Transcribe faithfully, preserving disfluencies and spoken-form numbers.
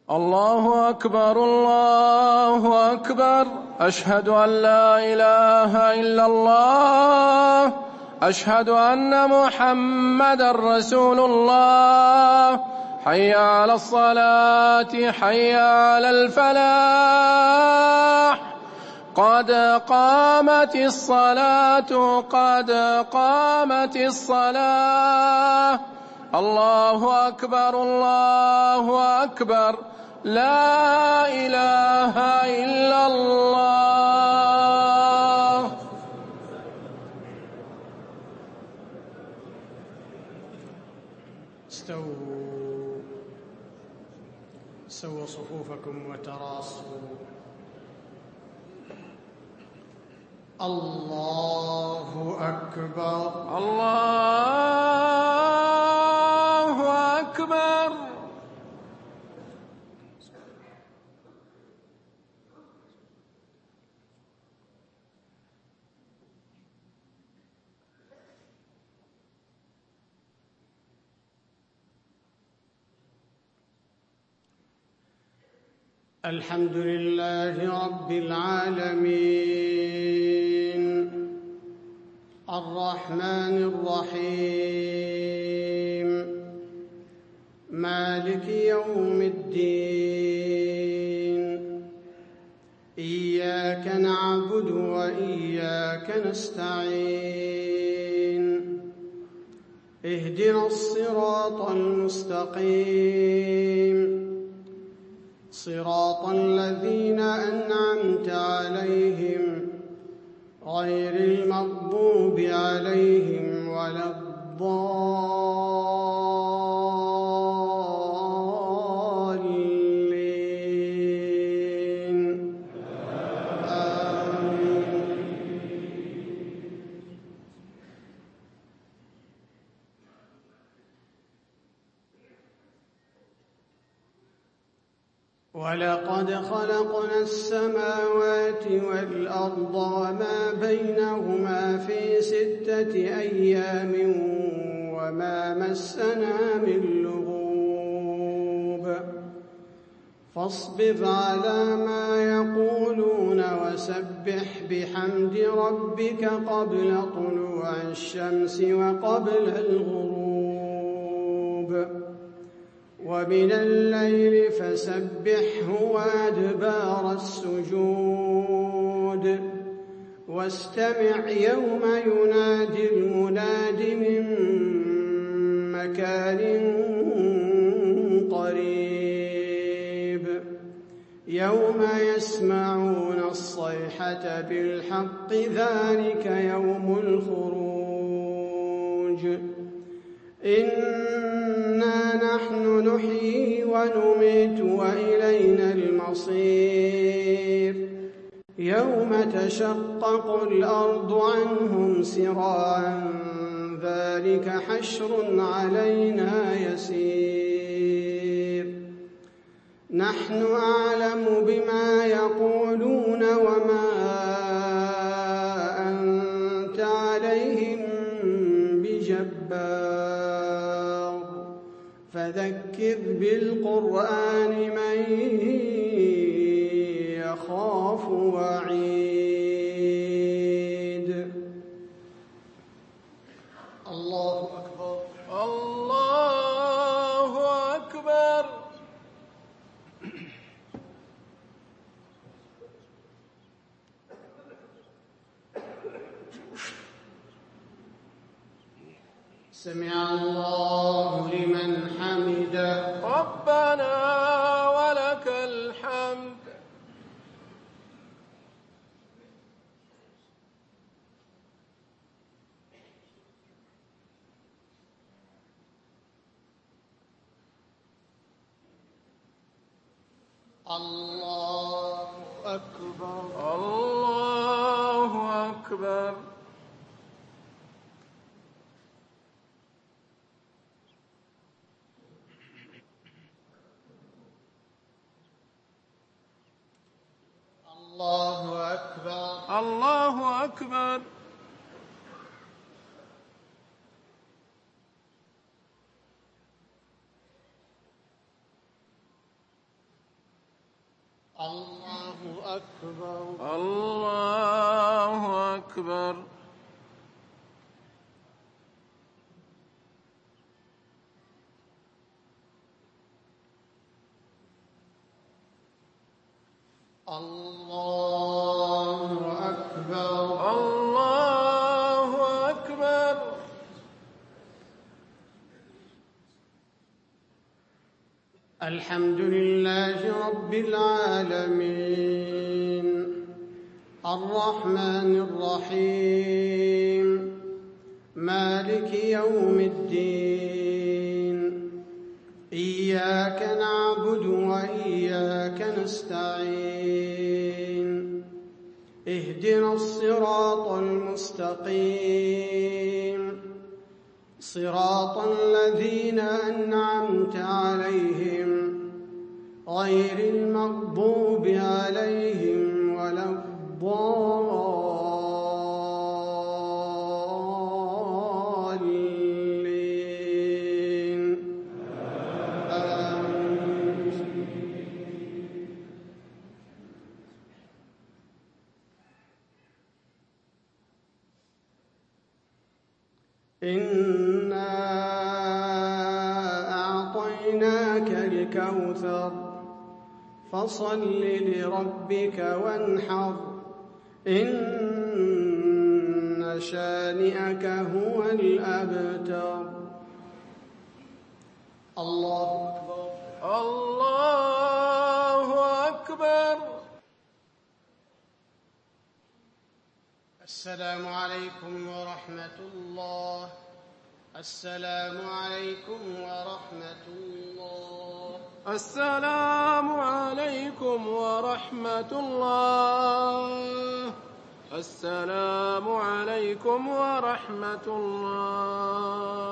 الله أكبر الله أكبر. أشهد أن لا إله إلا الله. أشهد أن محمدًا رسول الله. حي على الصلاة حي على الفلاح. قد قامت الصلاة قد قامت الصلاة. الله أكبر الله أكبر. لا إله إلا الله. استووا سووا صفوفكم وتراصوا. الله أكبر الله أكبر. الحمد لله رب العالمين الرحمن الرحيم مالك يوم الدين. إياك نعبد وإياك نستعين. اهدنا الصراط المستقيم صراط الذين أنعمت عليهم غير المغضوب عليهم ولا الضالين. آمين. ولقد خلقنا السماوات والأرض وما بينهما في ستة أيام وما مسنا من لغوب. فاصبر على ما يقولون وسبح بحمد ربك قبل طلوع الشمس وقبل الغروب، ومن الليل فسبحه وأدبار السجود. واستمع يوم ينادي المناد من مكان قريب. يوم يسمعون الصيحة بالحق ذلك يوم الخروج. إنا نحن نحيي ونميت وإلينا المصير. يوم تشقق الأرض عنهم سراعا ذلك حشر علينا يسير. نحن أعلم بما يقولون وما أنت عليهم بجبار. فذكر بالقرآن من يخاف وعيد. الله أكبر الله أكبر. سمع الله لمن حمده. ربنا ولك الحمد. الله أكبر الله أكبر. الله أكبر الله أكبر. الله أكبر. الله أكبر. الله أكبر. الله أكبر. الحمد لله رب العالمين الرحمن الرحيم مالك يوم الدين إياك نعبد وإياك نستعين اهدنا الصراط المستقيم صراط الذين أنعمت عليهم غير المغضوب عليهم ولا الضالين آمين. إنا أعطيناك الكوثر فصل لربك وانحر إن شانئك هو الأبتر. الله أكبر. الله أكبر. السلام عليكم ورحمة الله. السلام عليكم ورحمة الله. السلام عليكم ورحمة الله. السلام عليكم ورحمة الله.